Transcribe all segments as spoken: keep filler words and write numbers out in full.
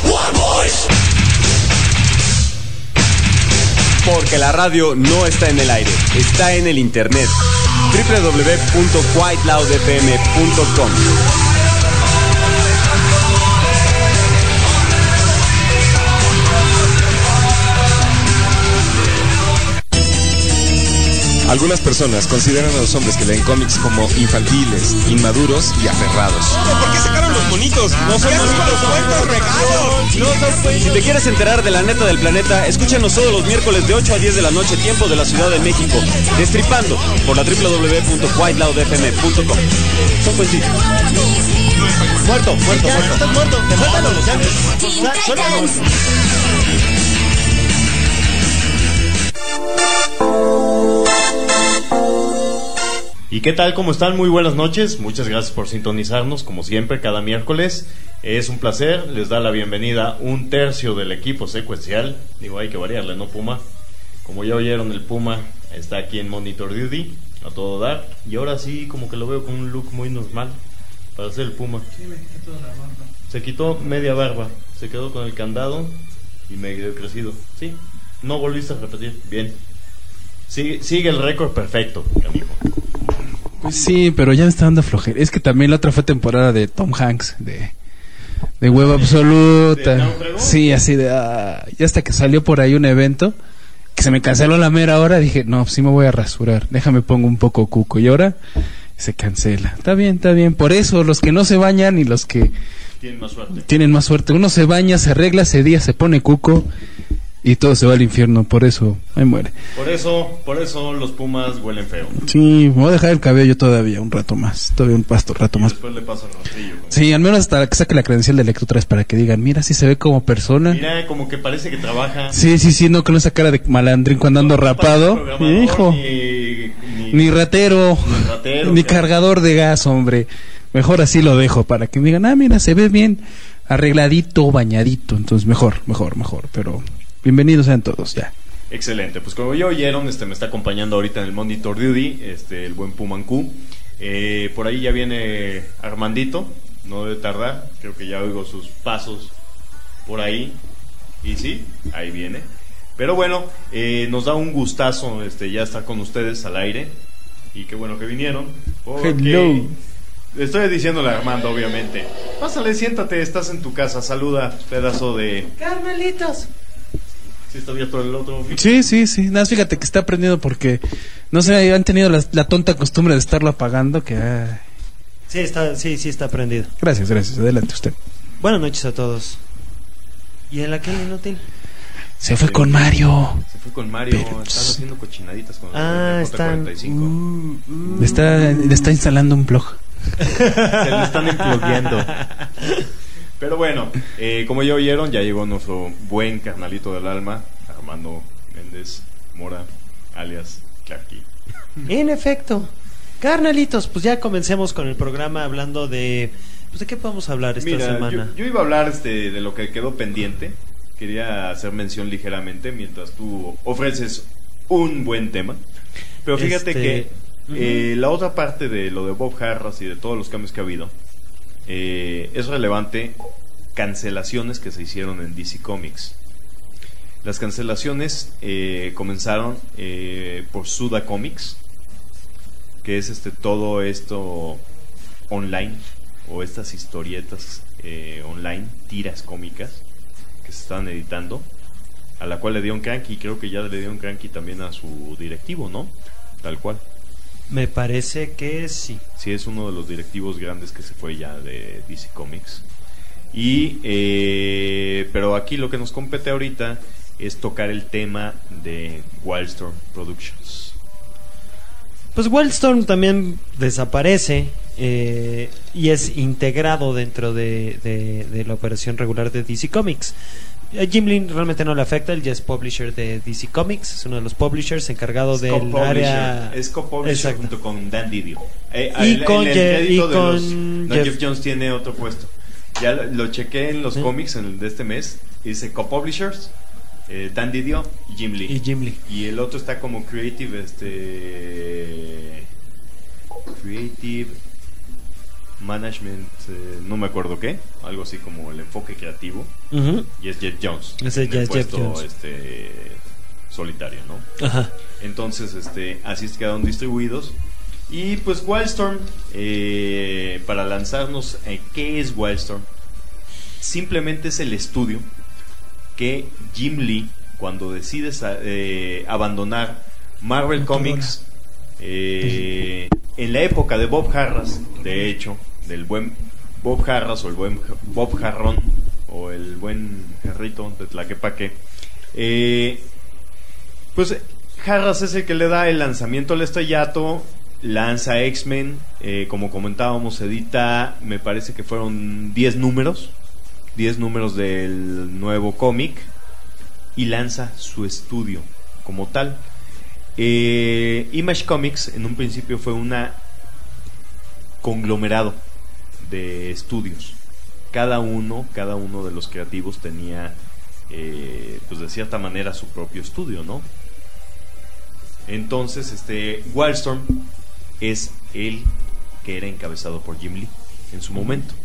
Porque la radio no está en el aire, está en el internet. doble u doble u doble u punto white loud f m punto com. Algunas personas consideran a los hombres que leen cómics como infantiles, inmaduros y aferrados. ¿Por qué sacaron los monitos? No son bonitos, cuentos, regalos. No son cuentos. Si te quieres enterar de la neta del planeta, escúchanos todos los miércoles de ocho a diez de la noche, tiempo de la Ciudad de México, Destripando, por la doble u doble u doble u punto white loud f m punto com. Son cuentitos. Muerto, muerto, ya, muerto. Estás muerto, te suéltalo, ya. Suéltalo. ¿Y qué tal? ¿Cómo están? Muy buenas noches. Muchas gracias por sintonizarnos, como siempre, cada miércoles. Es un placer. Les da la bienvenida un tercio del equipo secuencial. Digo, hay que variarle, ¿no, Puma? Como ya oyeron, el Puma está aquí en Monitor Duty, a todo dar. Y ahora sí, como que lo veo con un look muy normal para ser el Puma. Sí, me quitó toda la barba. Se quitó media barba. Se quedó con el candado y medio crecido. Sí, no volviste a repetir. Bien. Sigue, sigue el récord perfecto, amigo. Pues sí, pero ya me está dando flojera. Es que también la otra fue temporada de Tom Hanks, de, de hueva absoluta. ¿De sí, así de... Ah, y hasta que salió por ahí un evento, que se me canceló la mera hora, dije, no, sí me voy a rasurar. Déjame pongo un poco cuco. Y ahora se cancela. Está bien, está bien. Por eso, los que no se bañan y los que... Tienen más suerte. Tienen más suerte. Uno se baña, se arregla ese día, se pone cuco... Y todo se va al infierno, por eso, ahí muere. Por eso, por eso los Pumas huelen feo. Sí, me voy a dejar el cabello todavía un rato más, todavía un pasto rato y más. Después le pasa el rastrillo. Sí, al menos hasta que saque la credencial de lectura para que digan, mira, si se ve como persona. Mira, como que parece que trabaja. Sí, sí, sí, no con esa cara de malandrín cuando ando no, rapado. Ni, Hijo, ni, ni, ni ratero, ni, ratero, ni cargador de gas, hombre. Mejor así lo dejo para que me digan, ah, mira, se ve bien arregladito, bañadito. Entonces, mejor, mejor, mejor, pero... Bienvenidos sean todos, ya. Excelente, pues como ya oyeron, este me está acompañando ahorita en el Monitor Duty, este, el buen Pumancú. Eh, por ahí ya viene Armandito, no debe tardar, creo que ya oigo sus pasos por ahí. Y sí, ahí viene. Pero bueno, eh, nos da un gustazo este, ya estar con ustedes al aire. Y qué bueno que vinieron. Hello. Estoy diciéndole a Armando, obviamente. Pásale, siéntate, estás en tu casa, saluda, pedazo de... Carmelitos. ¿Sí está abierto el otro? Sí, sí, sí. Nada, fíjate que está aprendiendo porque, no sé, han tenido la, la tonta costumbre de estarlo apagando que... Ay. Sí, está, sí, sí está prendido. Gracias, gracias. Adelante usted. Buenas noches a todos. ¿Y el aquel inútil? Se fue con Mario. Se fue con Mario. Pero, están haciendo cochinaditas con ah, el J cuarenta y cinco. Uh, uh. Le está, le está instalando un blog. Se le están emplogueando. Pero bueno, eh, como ya oyeron, ya llegó nuestro buen carnalito del alma, Armando Méndez Mora, alias Clarky. En efecto. Carnalitos, pues ya comencemos con el programa hablando de... Pues ¿de qué podemos hablar esta Mira, semana? Yo, yo iba a hablar este, de lo que quedó pendiente. Quería hacer mención ligeramente mientras tú ofreces un buen tema. Pero fíjate Este, que uh-huh. eh, la otra parte de lo de Bob Harras y de todos los cambios que ha habido, eh, es relevante cancelaciones que se hicieron en D C Comics. Las cancelaciones eh, comenzaron eh, por Suda Comics, que es este todo esto online, o estas historietas eh, online, tiras cómicas que se estaban editando, a la cual le dieron cranky, y creo que ya le dieron cranky también a su directivo, ¿no? Tal cual. Me parece que sí. Sí, es uno de los directivos grandes que se fue ya de D C Comics. Y eh, pero aquí lo que nos compete ahorita es tocar el tema de Wildstorm Productions. Pues Wildstorm también desaparece eh, y es integrado dentro de, de, de la operación regular de D C Comics. A Jim Lee realmente no le afecta, él ya es publisher de D C Comics, es uno de los publishers encargado del área. Es co-publisher junto con Dan Didio. Eh, y el, con, el, Je- y de con los, no, Jeff. Jeff Jones tiene otro puesto. Ya lo, lo chequé en los ¿Sí? cómics en el de este mes. Dice co-publishers, eh, Dan Didio y Jim Lee. Y Jim Lee. Y el otro está como creative, este. Creative. management, eh, no me acuerdo qué, algo así como el enfoque creativo, Ujú. y es Jeff Jones. Ese en ya el es Jeff puesto, Jones. este, solitario, ¿no? Ajá. Entonces, este, así es quedaron distribuidos. Y pues Wildstorm, eh, para lanzarnos, eh, ¿qué es Wildstorm? Simplemente es el estudio que Jim Lee, cuando decide eh, abandonar Marvel Comics, eh, en la época de Bob Harras, de hecho, del buen Bob Harras o el buen Bob Jarrón o el buen Jarrito de Tlaquepaque, eh, pues Harras es el que le da el lanzamiento al estrellato, lanza X-Men, eh, como comentábamos, edita, me parece que fueron diez números, diez números del nuevo cómic, y lanza su estudio como tal. Eh, Image Comics en un principio fue una conglomerado de estudios. Cada uno, cada uno de los creativos tenía, eh, pues de cierta manera, su propio estudio, ¿no? Entonces, este Wildstorm es el que era encabezado por Jim Lee en su momento.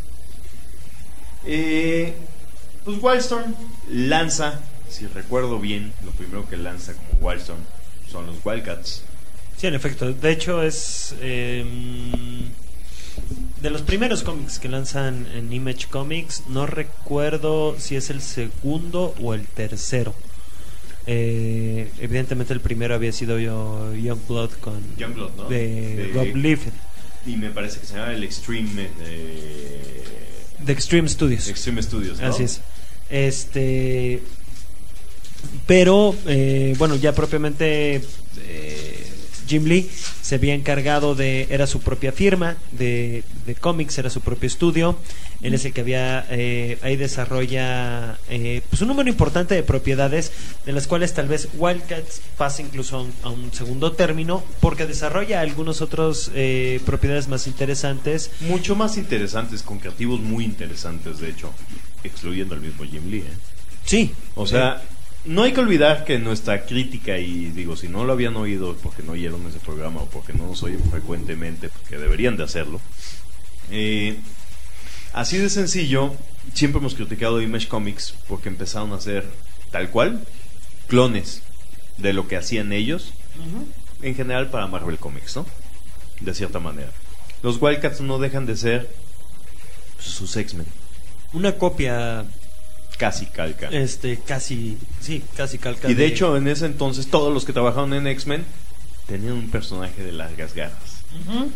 Eh, pues Wildstorm lanza, si recuerdo bien, lo primero que lanza como Wildstorm son los Wildcats. Sí, en efecto. De hecho, es eh, de los primeros cómics que lanzan en Image Comics. No recuerdo si es el segundo o el tercero. Eh, evidentemente el primero había sido yo, Youngblood con Youngblood, ¿no? de, De- Rob Liefeld, Y me parece que se llama el Extreme eh, de Extreme Studios. Extreme Studios, ¿no? Así es. Este, pero eh, bueno, ya propiamente eh, Jim Lee se había encargado de, era su propia firma de, de cómics, era su propio estudio. Él es el que había, eh, ahí desarrolla eh, pues un número importante de propiedades, de las cuales tal vez Wildcats pasa incluso a un, a un segundo término, porque desarrolla algunos otros eh, propiedades más interesantes. Mucho más interesantes, con creativos muy interesantes, de hecho, excluyendo al mismo Jim Lee, ¿eh? Sí, O sea, no hay que olvidar que nuestra crítica, y digo, si no lo habían oído porque no oyeron ese programa o porque no nos oyen frecuentemente, porque deberían de hacerlo, eh, así de sencillo, siempre hemos criticado Image Comics porque empezaron a hacer tal cual clones de lo que hacían ellos, en general para Marvel Comics, ¿no? De cierta manera. Los Wildcats no dejan de ser sus X-Men, una copia casi calca. este casi sí casi calca Y de hecho, en ese entonces, todos los que trabajaron en X-Men tenían un personaje de largas garras. Ujú.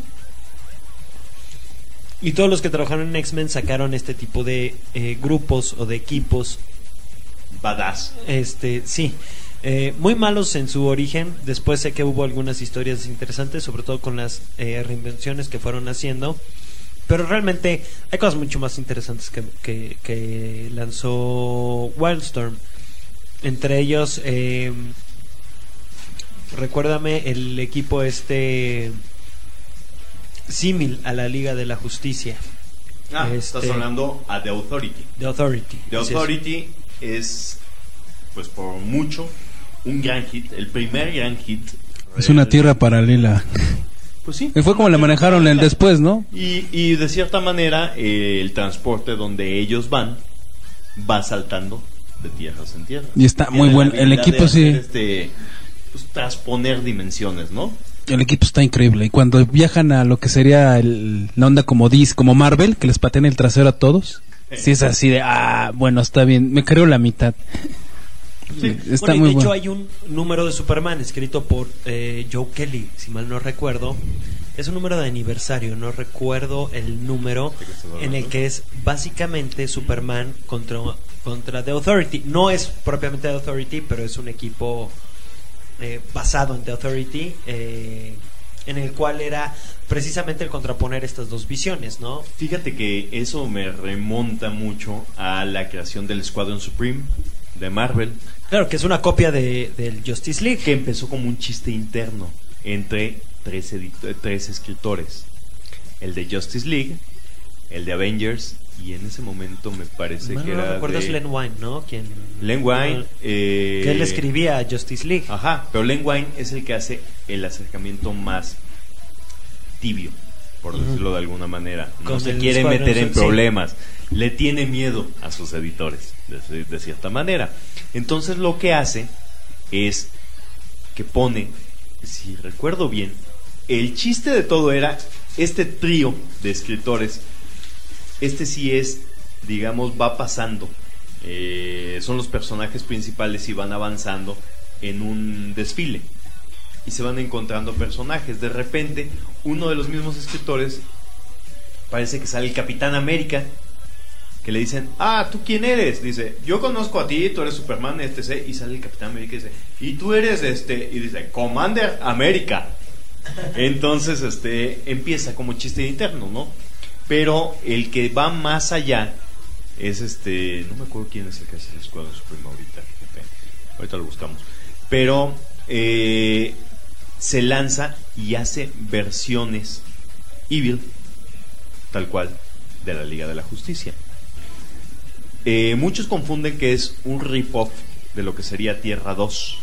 Y todos los que trabajaron en X-Men sacaron este tipo de eh, grupos o de equipos, Badass. este sí eh, muy malos en su origen. Después sé que hubo algunas historias interesantes, sobre todo con las eh, reinvenciones que fueron haciendo, pero realmente hay cosas mucho más interesantes que, que, que lanzó Wildstorm. Entre ellos, eh, recuérdame el equipo este símil a la Liga de la Justicia, Ah, Este- estás hablando a The Authority. The Authority. The Así es. Authority es, pues por mucho, un gran hit. El primer gran hit. Es una tierra paralela. Pues sí. Y fue como le manejaron el después, ¿no? Y, y de cierta manera, eh, el transporte donde ellos van va saltando de tierras en tierra. Y está muy Tiene la bueno. El habilidad equipo de sí. hacer, este, pues, transponer dimensiones, ¿no? El equipo está increíble. Y cuando viajan a lo que sería el, la onda como D C, como Marvel, que les patean el trasero a todos, sí es así de, ah, bueno, está bien. Me creo la mitad. Sí. Está Bueno, y muy de hecho bueno. hay un número de Superman escrito por eh, Joe Kelly, si mal no recuerdo. Es un número de aniversario, no recuerdo el número, ¿De qué estás hablando? en el que es básicamente Superman contra, contra The Authority. No es propiamente The Authority, pero es un equipo eh, basado en The Authority, eh, en el cual era precisamente el contraponer estas dos visiones, ¿no? Fíjate que eso me remonta mucho a la creación del Squadron Supreme de Marvel, Claro, que es una copia de, del Justice League. que empezó como un chiste interno entre tres, edito- tres escritores, el de Justice League, el de Avengers, y en ese momento me parece Mal que no era recuerdo de es Len Wein, ¿no? Quien, Len Wein, eh, que él escribía Justice League. Ajá, pero Len Wein es el que hace el acercamiento más tibio, por decirlo de alguna manera. No Con se el quiere Squadron meter en Suicide. problemas. Le tiene miedo a sus editores, de, de cierta manera. Entonces lo que hace es que pone, si recuerdo bien, el chiste de todo era este trío de escritores. Este sí es, digamos, va pasando. Eh, son los personajes principales y van avanzando en un desfile. Y se van encontrando personajes. De repente, uno de los mismos escritores, parece que sale el Capitán América, que le dicen, ah, ¿tú quién eres? Dice, yo conozco a ti, tú eres Superman, etcétera. Y sale el Capitán América y dice, y tú eres este, y dice, Commander América. Entonces, este, empieza como chiste interno, ¿no? Pero el que va más allá es este, no me acuerdo quién es el que hace el Escuadrón Supremo ahorita, fíjate. Ahorita lo buscamos. Pero eh, se lanza y hace versiones evil, tal cual, de la Liga de la Justicia. Eh, muchos confunden que es un rip-off de lo que sería Tierra dos.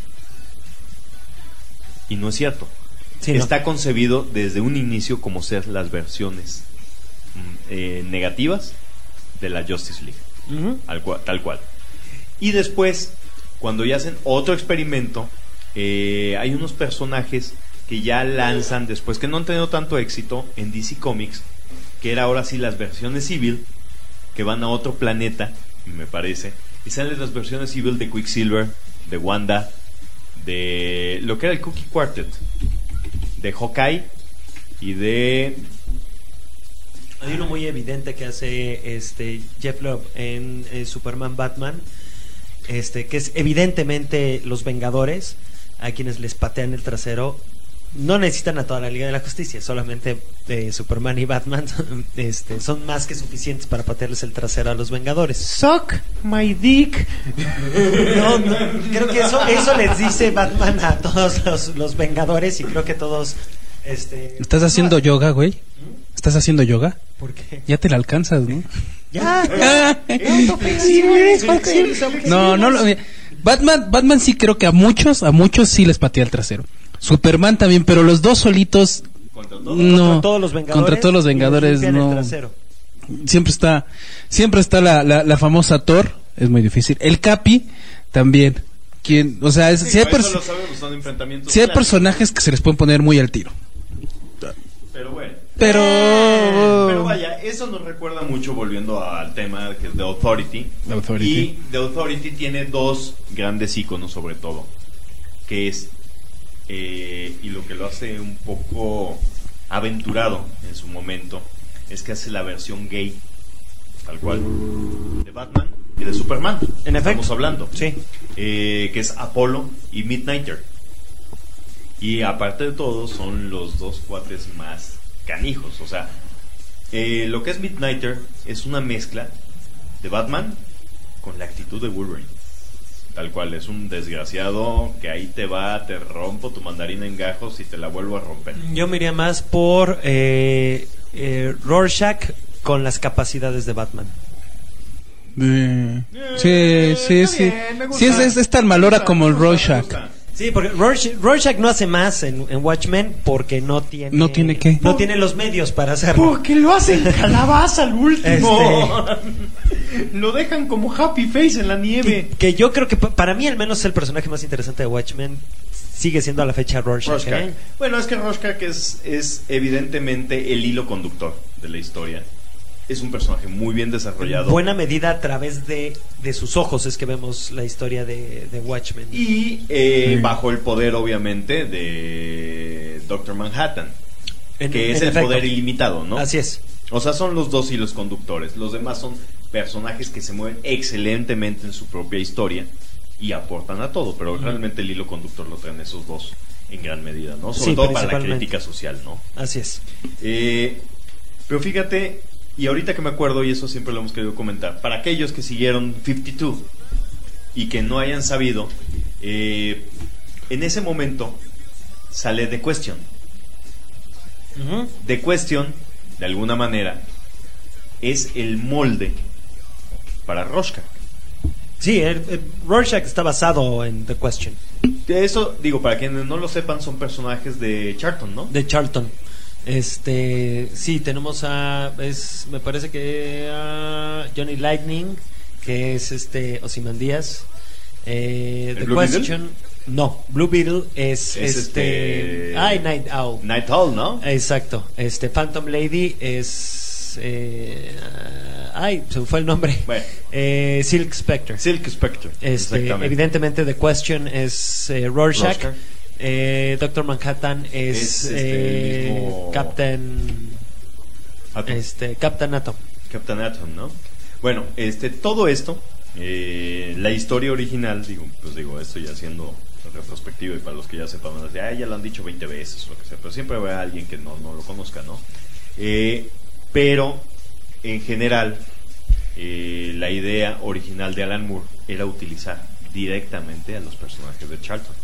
Y no es cierto. Sí, Está no. concebido desde un inicio como ser las versiones mm, eh, negativas de la Justice League. Ujú. Al cual, tal cual. Y después, cuando ya hacen otro experimento, eh, hay unos personajes que ya lanzan después, que no han tenido tanto éxito en D C Comics, que era ahora sí las versiones civil, que van a otro planeta, me parece, y salen las versiones civil de Quicksilver, de Wanda, de lo que era el Cookie Quartet, de Hawkeye y de... Hay uno muy evidente que hace este Jeff Loeb en eh, Superman Batman, este que es evidentemente los Vengadores, a quienes les patean el trasero. No necesitan a toda la Liga de la Justicia, solamente eh, Superman y Batman este, son más que suficientes para patearles el trasero a los Vengadores. Suck my dick. No, no, creo que eso, eso les dice Batman a todos los, los Vengadores, y creo que todos este, ¿Estás haciendo yoga, güey? ¿Estás haciendo yoga? ¿Por qué? Ya te la alcanzas, ¿no? Ya, ya. No, no lo... Batman, Batman sí creo que a muchos, a muchos sí les patea el trasero. Superman también, pero los dos solitos Contra todo. no, Contra todos los Vengadores, contra todos los y les Vengadores limpian el no. trasero. Siempre está, siempre está la, la, la famosa Thor, es muy difícil. El Capi también, quien, o sea, es, Sí, si hay, eso pers- lo sabemos, son enfrentamientos si hay clásicos. personajes que se les pueden poner muy al tiro, Pero bueno. pero Pero vaya, eso nos recuerda mucho, volviendo al tema que es The Authority. The Authority. Y The Authority tiene dos grandes iconos, sobre todo, que es eh, y lo que lo hace un poco aventurado en su momento es que hace la versión gay, tal cual, de Batman y de Superman. En efecto. Estamos hablando, Sí. eh, que es Apollo y Midnighter. Y aparte de todo, son los dos cuates más canijos. O sea, eh, lo que es Midnighter es una mezcla de Batman con la actitud de Wolverine. Tal cual, es un desgraciado que ahí te va, te rompo tu mandarina en gajos y te la vuelvo a romper. Yo me iría más por eh, eh, Rorschach con las capacidades de Batman. Eh, sí, sí, está sí, bien, me gusta. sí es, es, es tan Me malora gusta, como me el gusta, me Rorschach. gusta. Sí, porque Rorschach, Rorschach no hace más en, en Watchmen porque no tiene... ¿No tiene qué? No tiene los medios para hacerlo. Porque lo hacen calabaza al último. Este- Lo dejan como Happy Face en la nieve. Que, que yo creo que pa- para mí al menos el personaje más interesante de Watchmen sigue siendo a la fecha Rorschach. Rorschach. ¿eh? Bueno, es que Rorschach es, es evidentemente el hilo conductor de la historia. Es un personaje muy bien desarrollado. Buena medida a través de, de sus ojos es que vemos la historia de, de Watchmen. Y eh, Sí. bajo el poder, obviamente, de Doctor Manhattan, En- que es en el efecto. poder ilimitado, ¿no? Así es. O sea, son los dos hilos conductores. Los demás son personajes que se mueven excelentemente en su propia historia y aportan a todo, pero realmente el hilo conductor lo traen esos dos en gran medida, ¿no? Sobre Sí, todo para la principalmente. crítica social, ¿no? Así es. Eh, pero fíjate, y ahorita que me acuerdo, y eso siempre lo hemos querido comentar, para aquellos que siguieron cincuenta y dos y que no hayan sabido, eh, en ese momento sale The Question. Ujú. The Question, de alguna manera, es el molde para Rorschach. Sí, el- el Rorschach está basado en The Question De eso, digo, para quienes no lo sepan, son personajes de Charlton, ¿no? de Charlton. Este, sí, tenemos a, es, me parece que a Johnny Lightning, que es este Ozymandias. Eh, The Blue Question, no, Blue Beetle es, Es este, este- ay, Night Owl. Night Owl, ¿no? Exacto, este Phantom Lady es, eh, ay, se me fue el nombre. Bueno. Eh, Silk Spectre. Silk Spectre. Este, exactamente. evidentemente The Question es eh, Rorschach. Rorschach. Eh, Doctor Manhattan es, Es, este, eh, el mismo- Captain Atom. este Captain Atom. Captain Atom, ¿no? Bueno, este, todo esto, eh, la historia original, digo, pues digo, esto ya siendo retrospectivo y para los que ya sepan, van a decir, "Ay, ya lo han dicho veinte veces, o lo que sea", pero siempre habrá alguien que no, no lo conozca, ¿no? Eh, pero, en general, eh, la idea original de Alan Moore era utilizar directamente a los personajes de Charlton.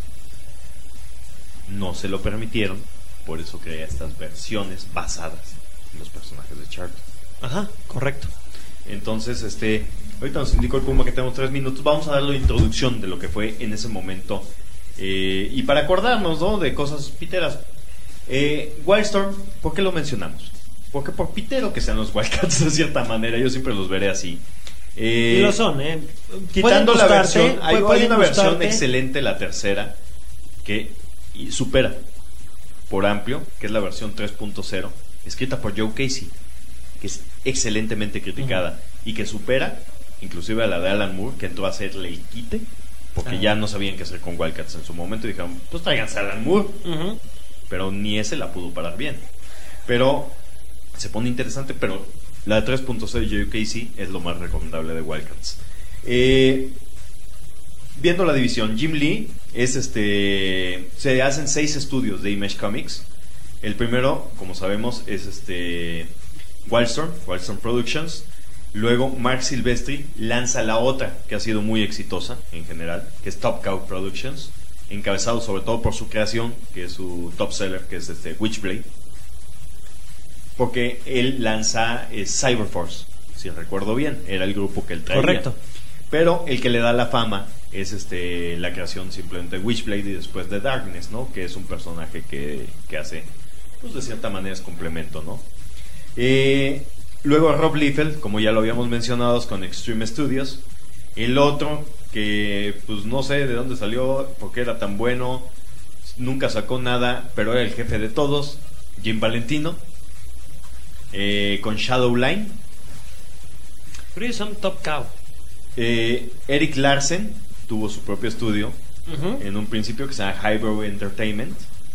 No se lo permitieron, por eso crea estas versiones basadas en los personajes de Charlton. Ajá, correcto. Entonces, este, ahorita nos indicó el Puma que tenemos tres minutos. Vamos a dar la introducción de lo que fue en ese momento. Eh, y para acordarnos, ¿no?, de cosas piteras. Eh, Wildstorm, ¿por qué lo mencionamos? Porque por pitero que sean los Wildcats, de cierta manera, yo siempre los veré así. Eh, Y lo son, ¿eh? Quitando Pueden la gustarte, versión, hay, hay pueden una versión gustarte. excelente, la tercera, que y supera por amplio, que es la versión tres punto cero, escrita por Joe Casey, que es excelentemente criticada, uh-huh. y que supera inclusive a la de Alan Moore, que entró a hacerle el quite, porque uh-huh. ya no sabían qué hacer con Wildcats en su momento, y dijeron, pues tráiganse a Alan Moore, uh-huh. pero ni ese la pudo parar bien. Pero se pone interesante, pero la de tres punto cero de Joe Casey es lo más recomendable de Wildcats. Eh... Viendo la división, Jim Lee es este, se hacen seis estudios de Image Comics. El primero, como sabemos, es este Wildstorm, Wildstorm Productions. Luego Mark Silvestri lanza la otra, que ha sido muy exitosa en general, que es Top Cow Productions, encabezado sobre todo por su creación, que es su top seller, que es este Witchblade. Porque él lanza eh, Cyberforce, si recuerdo bien, era el grupo que él traía. Correcto. Pero el que le da la fama es este la creación simplemente de Witchblade y después de Darkness, ¿no? Que es un personaje que, que hace, pues de cierta manera es complemento, ¿no? Eh, luego Rob Liefeld, como ya lo habíamos mencionado, con Extreme Studios. El otro, que pues no sé de dónde salió, porque era tan bueno, nunca sacó nada, pero era el jefe de todos, Jim Valentino, eh, con Shadowline. Grissom Top Cow. Eh, Eric Larsen tuvo su propio estudio, uh-huh. en un principio, que se llama Highbrow Entertainment.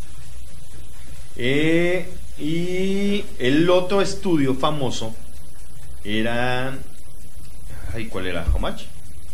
Eh, y el otro estudio famoso era, ay, ¿cuál era? ¿Homage?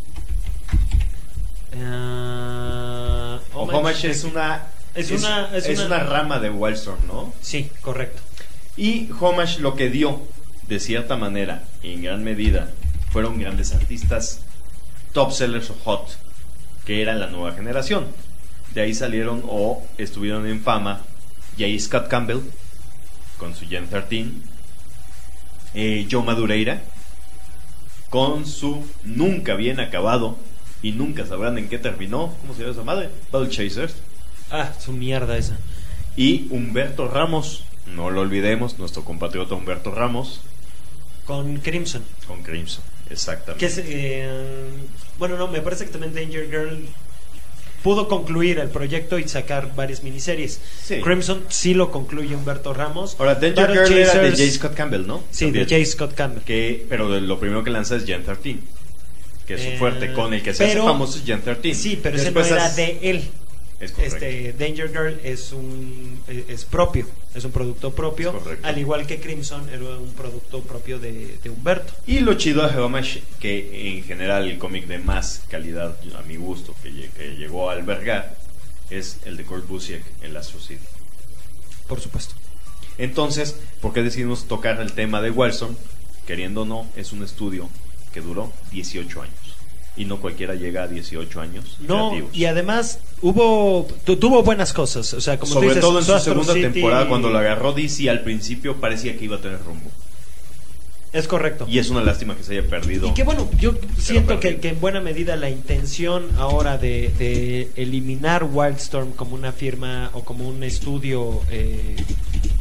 Uh, O Homage es una es, es una es, es una... una rama de Wildstorm, ¿no? Sí, correcto. Y Homage lo que dio, de cierta manera, en gran medida, fueron grandes artistas top sellers o hot, que eran la nueva generación. De ahí salieron o estuvieron en fama J. Scott Campbell con su Gen trece, eh, Joe Madureira con su nunca bien acabado y nunca sabrán en qué terminó, ¿cómo se llama esa madre? Battle Chasers. Ah, su mierda esa. Y Humberto Ramos, no lo olvidemos, nuestro compatriota Humberto Ramos con Crimson. Con Crimson, exactamente. Que es, eh, bueno, no, me parece que también Danger Girl pudo concluir el proyecto y sacar varias miniseries. Sí. Crimson sí lo concluye Humberto Ramos. Ahora, Danger Battle Girl era de Chasers- J. Scott Campbell, ¿no? Sí, También. de J. Scott Campbell. Que, pero de- lo primero que lanza es Gen trece, que es su Eh, fuerte, con el que se pero- hace famoso es Gen trece. Sí, pero ese Después no era hace- de él. Es correcto. Este Danger Girl es un es propio, es un producto propio, Es correcto. al igual que Crimson era un producto propio de, de Humberto. Y lo chido de Homage, que en general el cómic de más calidad, a mi gusto, que, lle- que llegó a albergar, es el de Kurt Busiek, el Astro City. Por supuesto. Entonces, ¿por qué decidimos tocar el tema de Wildstorm? Queriendo o no, es un estudio que duró dieciocho años. Y no cualquiera llega a dieciocho años No, creativos. y además hubo tu- tuvo buenas cosas, o sea, como tú Sobre dices, todo en su Astro segunda City- temporada, cuando la agarró D C, al principio parecía que iba a tener rumbo. Es correcto. Y es una lástima que se haya perdido. Y que bueno, yo siento que, perdí. que en buena medida la intención ahora de, de eliminar Wildstorm como una firma o como un estudio eh,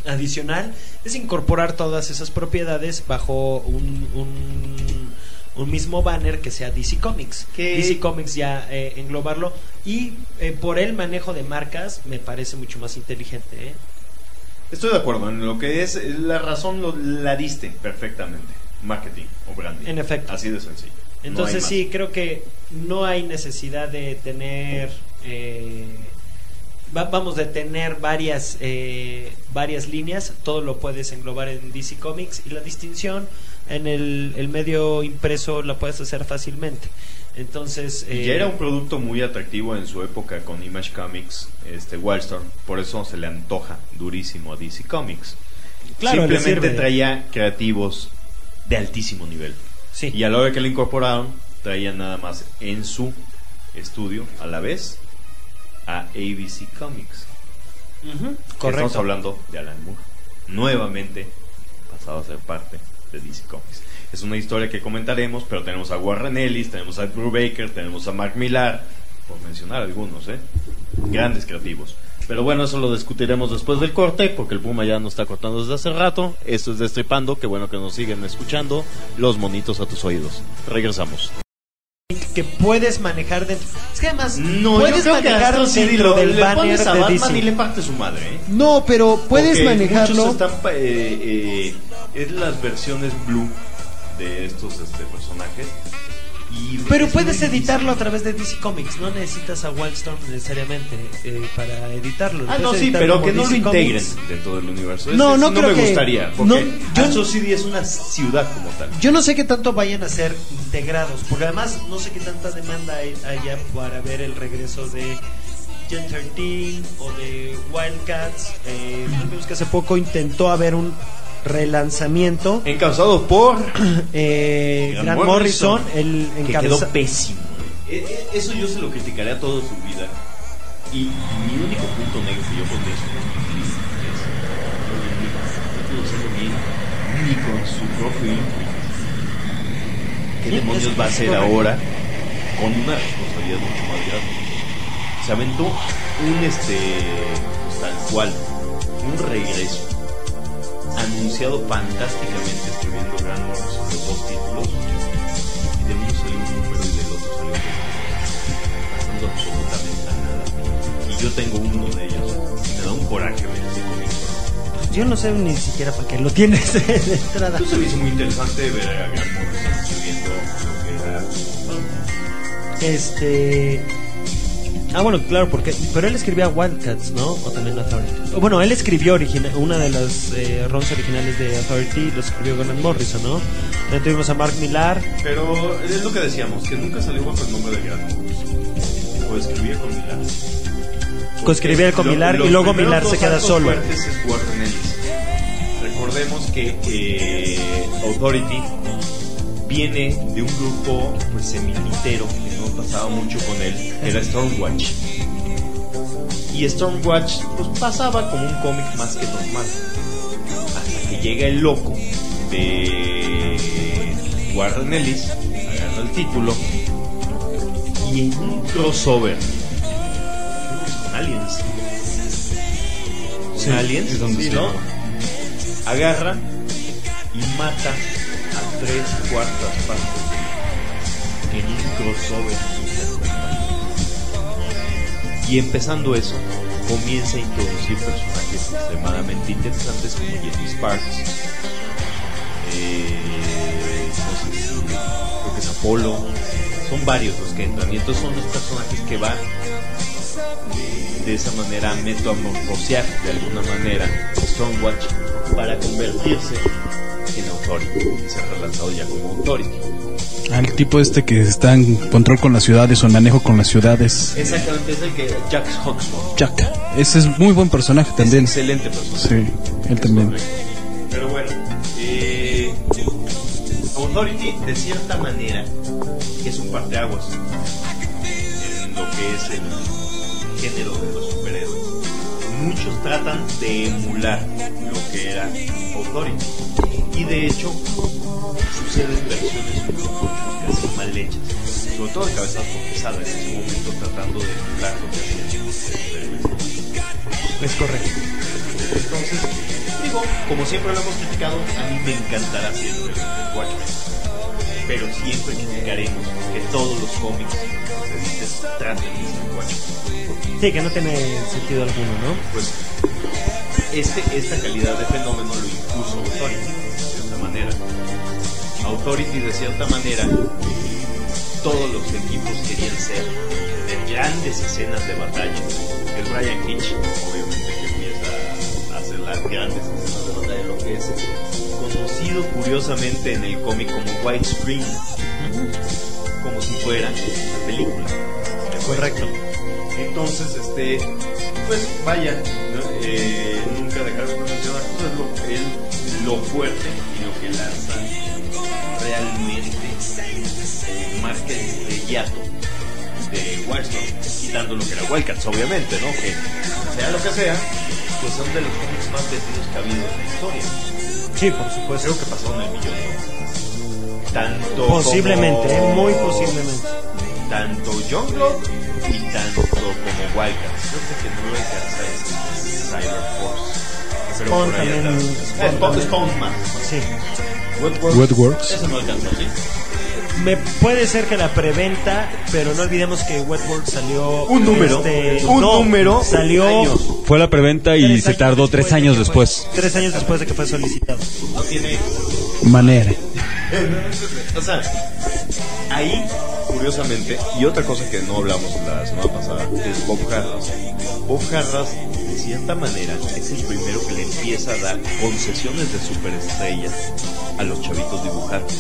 adicional es incorporar todas esas propiedades bajo un, un, un mismo banner que sea D C Comics. ¿Qué? D C Comics ya eh, englobarlo y eh, por el manejo de marcas me parece mucho más inteligente. ¿eh? Estoy de acuerdo, en lo que es la razón lo, la diste perfectamente. Marketing o branding. En efecto. Así de sencillo. Entonces No hay sí, más. creo que no hay necesidad de tener, eh, va- vamos, de tener varias, eh, varias líneas. Todo lo puedes englobar en D C Comics y la distinción en el, el medio impreso la puedes hacer fácilmente. Entonces, Y eh, ya era un producto muy atractivo en su época con Image Comics, este Wildstorm, por eso se le antoja durísimo a D C Comics. Claro, le Simplemente sirve. traía creativos de altísimo nivel. sí. Y a la hora que le incorporaron, traía nada más en su estudio, a la vez, a A B C Comics. Ujú, Estamos correcto. hablando de Alan Moore, nuevamente pasado a ser parte de D C Comics. Es una historia que comentaremos, pero tenemos a Warren Ellis, tenemos a Drew Baker, tenemos a Mark Millar, por mencionar algunos, ¿eh? Grandes creativos. Pero bueno, eso lo discutiremos después del corte, porque el Puma ya nos está cortando desde hace rato. Esto es Destripando, qué bueno que nos siguen escuchando. Los monitos a tus oídos. Regresamos. Que puedes manejar dentro. Es que además No, puedes yo creo que manejar Astro City dentro lo, del le banner pones a de Batman D C. y le parte su madre, ¿eh? No, pero puedes Porque manejarlo. muchos están pa- eh, eh, es las versiones blue de estos este, personajes. Y Pero es puedes muy editarlo a difícil. través de D C Comics. No necesitas a Wildstorm necesariamente eh, para editarlo. Lo Ah, puedes no, sí, editar pero como que no lo D C integren Comics. dentro del universo. No, Ese no sí creo me que- gustaría, porque no, yo- Astro City es una ciudad como tal. Yo no sé qué tanto vayan a ser integrados, porque además no sé qué tanta demanda hay haya para ver el regreso de Gen trece o de Wildcats. Eh, vimos que hace poco intentó haber un relanzamiento. Encabezado por Eh, Grant Grant Morrison, Morrison, el que encabeza- quedó pésimo. Eh, eh, Eso yo se lo criticaré a toda su vida. Y mi único punto negro que yo pondría sobre este list es: oye, mira, no pudo hacerlo bien ni con su propio input. ¿Qué Sí, demonios es- va a es hacer correcto. ahora con una responsabilidad mucho más grande? Se aventó un este pues, tal cual un regreso anunciado fantásticamente escribiendo Grant Morrison los dos títulos, y de uno salió un número y del otro salió un número, pasando absolutamente a nada. Y yo tengo uno de ellos y me da un coraje ver ese cómic. Yo no sé ni siquiera para qué lo tienes de entrada. Pues se me hizo muy interesante ver a Grant Morrison escribiendo lo que era. Este. Ah, bueno, claro, porque. Pero él escribía Wildcats, ¿no? O también Authority. O, Bueno, él escribió origina- una de las eh, runs originales de Authority, lo escribió Grant Morrison, ¿no? También tuvimos a Mark Millar. Pero es lo que decíamos, que nunca salió bajo el nombre de Grant Morrison. O escribía con Millar. Coescribía con Lo- Millar los y luego primeros Millar se dos queda actos solo. fuertes es Warren Ellis. Recordemos que eh, Authority viene de un grupo pues semitero que no pasaba mucho con él, que era Stormwatch. Y Stormwatch pues pasaba como un cómic más que normal. Hasta que llega el loco de Warren Ellis, agarra el título y en un crossover creo que son Aliens. Sí, Aliens, es donde sí, se ¿no? llama. Agarra y mata a tres cuartas partes en un crossover supernormal. Y empezando eso, comienza a introducir personajes extremadamente interesantes como Jenny Sparks, eh, no sé si, creo que es Apolo, son varios los que entran, y entonces son los personajes que va de, de esa manera a metamorfosear de alguna manera Stormwatch para convertirse en Authority y ser relanzado ya como Authority. Al tipo este que está en control con las ciudades o en manejo con las ciudades. Exactamente, es el que Jack Hawksmoor. Jack. Ese es muy buen personaje también. Es excelente personaje. Sí, él Es también. correcto. Pero bueno, eh, Authority de cierta manera es un parteaguas en lo que es el género de los superhéroes. Muchos tratan de emular lo que era Authority y de hecho suceden versiones un poco así mal hechas, sobre todo de Cabezazo Quesada en ese momento tratando de emular lo que hacían. Es correcto. Entonces, digo, como siempre lo hemos criticado, a mí me encantará siempre el Watchmen, pero siempre criticaremos que todos los cómics se traten de ser Watchmen. Sí, que no tiene sentido alguno, ¿no? Pues este, esta calidad de fenómeno lo impuso Authority, de cierta manera. Authority, de cierta manera, todos los equipos querían ser de grandes escenas de batalla. El Brian Hitch, obviamente, que empieza a hacer las grandes escenas de batalla, lo que es conocido curiosamente en el cómic como widescreen, como si fuera una película. Correcto. Entonces, este, pues vaya, ¿no? eh, nunca dejaron de mencionar cosas, lo, el, lo fuerte y lo que lanza realmente marca el estrellato de Wildstorm, quitando lo que era Wildcats, obviamente, ¿no? Que sea lo que sea, pues son de los cómics más vendidos que ha habido en la historia. Sí, por supuesto. Creo que pasaron el millón, ¿no? Tanto posiblemente, como... eh, muy posiblemente. Tanto Youngblood y tanto como Wildcats. Creo que no lo alcanza es Cyberforce. Spawn también. Spawn, Spawn más. Sí. Wetworks. Wetworks. Eso no alcanzó, ¿sí? Me puede ser que la preventa, pero no olvidemos que Wetworks salió Un número, este, un no, número, salió años. Fue la preventa y tres se años tardó tres de años que después. fue- tres años después de que fue solicitado. No tiene. Manera. O sea, ahí, curiosamente, y otra cosa que no hablamos la semana pasada, es Bob Harras. Bob Harras, de cierta manera, es el primero que le empieza a dar concesiones de superestrella a los chavitos dibujantes.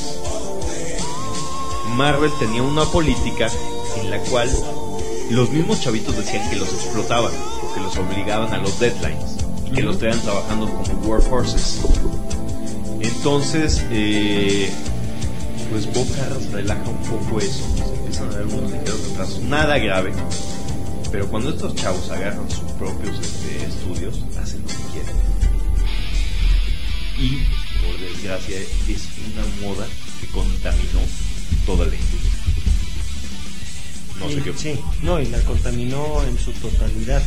Marvel tenía una política en la cual los mismos chavitos decían que los explotaban, porque los obligaban a los deadlines y que los traían trabajando como workhorses. Entonces, eh, pues Bob Harras relaja un poco eso, se empiezan a dar unos ligeros retrasos, nada grave, pero cuando estos chavos agarran sus propios este, estudios, hacen lo que quieren. Y, por desgracia, es una moda que contaminó toda la industria. No sé Y- qué. Sí, no, y la contaminó en su totalidad.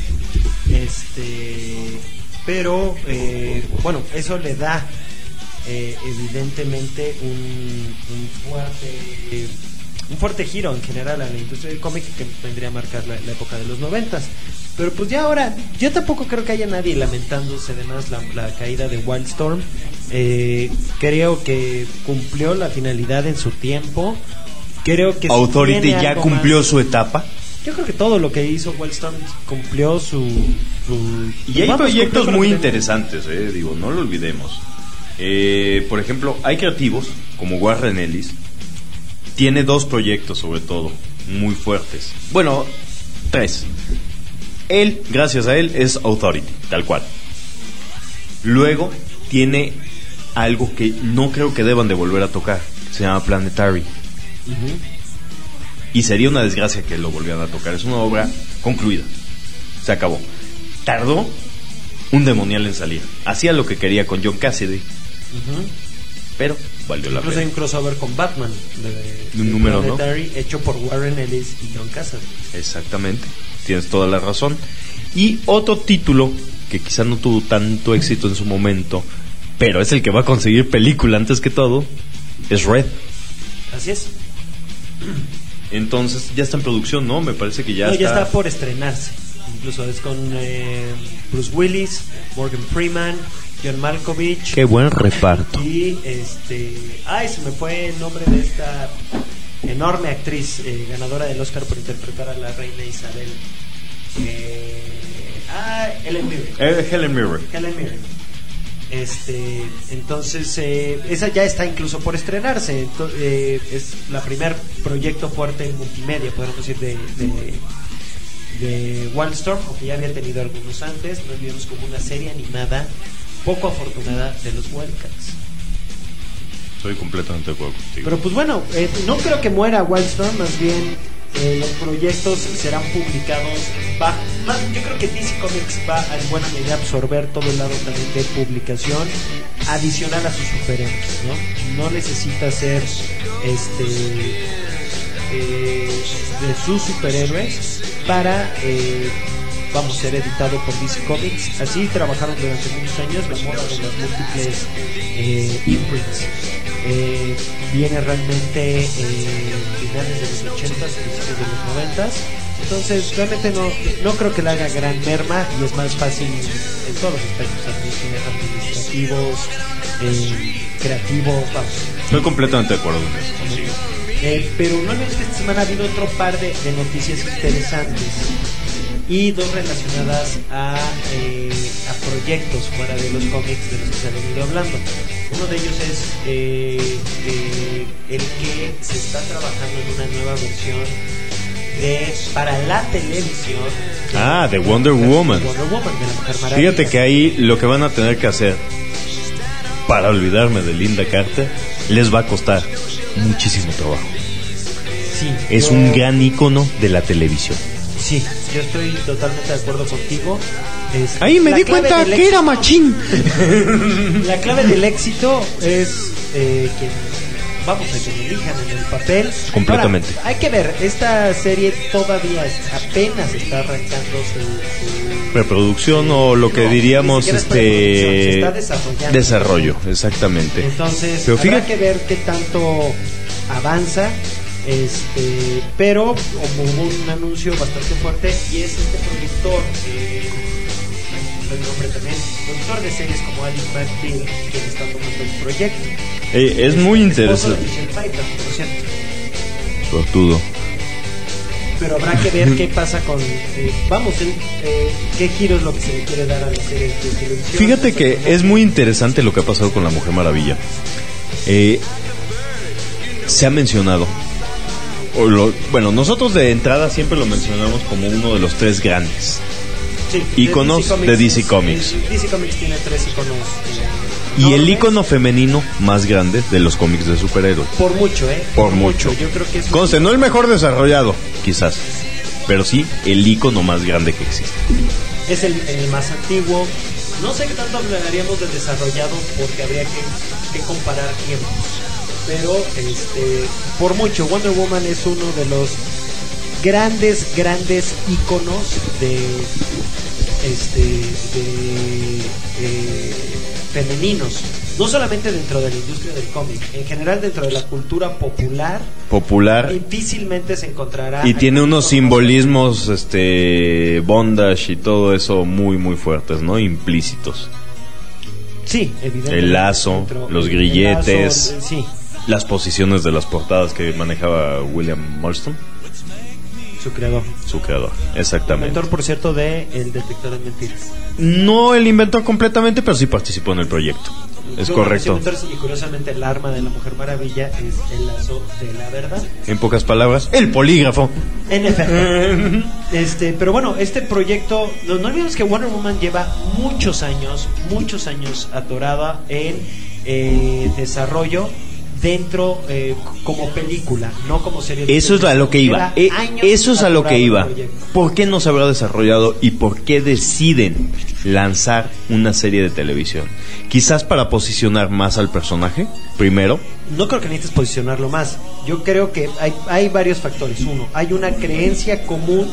Este, pero eh, bueno, eso le da eh, evidentemente un, un fuerte eh, un fuerte giro en general a la industria del cómic que vendría a marcar la, la época de los noventas. Pero pues ya ahora, yo tampoco creo que haya nadie lamentándose de más la, la caída de Wildstorm. Eh, creo que cumplió la finalidad en su tiempo. Creo que Authority tiene ya algo cumplió más. su etapa. Yo creo que todo lo que hizo Wildstorm cumplió su, su Y hay vamos, proyectos cumplió con muy lo que tenía. interesantes, eh, digo, no lo olvidemos. Eh, por ejemplo, hay creativos como Warren Ellis. Tiene dos proyectos, sobre todo, muy fuertes. Bueno, tres. Él, gracias a él, es Authority, tal cual. Luego tiene algo que no creo que deban de volver a tocar. Se llama Planetary. Ujú. Y sería una desgracia que lo volvieran a tocar. Es una obra concluida. Se acabó. Tardó un demonial en salir. Hacía lo que quería con John Cassidy, Ujú. pero valió la Incluso hay pena. un crossover con Batman de, Un de número, ¿no? Planetary, hecho por Warren Ellis y John Cassaday. Exactamente. Tienes toda la razón. Y otro título que quizá no tuvo tanto éxito en su momento, pero es el que va a conseguir película antes que todo, es Red. Así es. Entonces ya está en producción, ¿no? Me parece que ya no, está. ya está por estrenarse. Incluso es con eh, Bruce Willis, Morgan Freeman, John Malkovich. Qué buen reparto. Y este. Ay, se me fue el nombre de esta enorme actriz eh, ganadora del Oscar por interpretar a la reina Isabel. Eh, ah, Helen Mirren. Eh, Helen Mirren. Helen Mirren. Este, entonces, eh, esa ya está incluso por estrenarse. Ento- eh, es la primer proyecto fuerte en multimedia, podemos decir, de, de, de Wildstorm, aunque ya había tenido algunos antes. No olvidemos como una serie animada poco afortunada de los Wildcats. Soy completamente de acuerdo contigo. Pero pues bueno, eh, no creo que muera Wildstorm, más bien eh, los proyectos serán publicados bajo, más, yo creo que D C Comics va a en buena medida a absorber todo el lado también de publicación adicional a sus superhéroes, ¿no? No necesita ser este eh, de sus superhéroes para eh, vamos, ser editado por D C Comics. Así trabajaron durante muchos años la moda de las múltiples eh, imprints. Eh, viene realmente eh, finales de los ochentas, principios de los noventas. Entonces realmente no, no creo que le haga gran merma y es más fácil en todos los aspectos administrativos, eh, creativos, vamos. Estoy completamente de acuerdo con eso. Eh, pero no olvides que esta semana ha habido otro par de, de noticias interesantes y dos relacionadas a, eh, a proyectos fuera de los cómics de los que se han venido hablando. Uno de ellos es eh, eh, el que se está trabajando en una nueva versión de, para la televisión. Ah, de Wonder Woman. Wonder Woman, de la Mujer Maravilla. Fíjate que ahí lo que van a tener que hacer para olvidarme de Linda Carter les va a costar muchísimo trabajo. Sí, es yo... un gran ícono de la televisión. Sí, yo estoy totalmente de acuerdo contigo. Es, ahí me di cuenta que era machín. La clave del éxito es eh, que vamos a que me elijan en el papel. Completamente. Ahora, hay que ver, esta serie todavía es, apenas está arrancando su, su reproducción o lo que no, diríamos este se está desarrollando. Desarrollo, exactamente. Entonces, pero habrá fíjate... que ver qué tanto avanza. Este, pero como hubo un anuncio bastante fuerte y es este productor, eh, el nombre también, productor de series como Alice McBeal, quien está tomando el proyecto. Eh, es, es muy interesante. Sortudo. Pero habrá que ver qué pasa con, eh, vamos, el, eh, qué giro es lo que se le quiere dar a la serie de televisión. Fíjate que es muy interesante lo que ha pasado con la Mujer Maravilla. Eh, se ha mencionado. O lo, bueno, nosotros de entrada siempre lo mencionamos como uno de los tres grandes sí, íconos de D C Comics. D C Comics tiene tres íconos. Eh, y enormes. el ícono femenino más grande de los cómics de superhéroes. Por mucho, ¿eh? Por, Por mucho. mucho. Yo creo que es Conste, no el mejor desarrollado, quizás, pero sí el ícono más grande que existe. Es el, el más antiguo. No sé qué tanto hablaríamos de desarrollado porque habría que, que comparar tiempos. Pero este por mucho Wonder Woman es uno de los grandes grandes íconos de este de eh, femeninos, no solamente dentro de la industria del cómic, en general dentro de la cultura popular popular difícilmente se encontrará. Y tiene unos simbolismos este bondage y todo eso muy muy fuertes, ¿no? Implícitos. Sí, evidentemente. El lazo, dentro, los grilletes. El lazo, sí. Las posiciones de las portadas que manejaba William Marston. Su creador. Su creador, exactamente. Inventor, por cierto, de El Detector de Mentiras. No el inventor completamente, pero sí participó en el proyecto. Es Yo, correcto. Y curiosamente el arma de la Mujer Maravilla es el lazo de la verdad. En pocas palabras, el polígrafo. En efecto. este, pero bueno, este proyecto, no, no olvidemos que Wonder Woman lleva muchos años, muchos años atorada en eh, desarrollo dentro eh, como película, no como serie de Eso es a lo que iba. Eh, eso es a lo que iba. ¿Por qué no se habrá desarrollado y por qué deciden lanzar una serie de televisión? Quizás para posicionar más al personaje, primero. No creo que necesites posicionarlo más. Yo creo que hay, hay varios factores. Uno, hay una creencia común.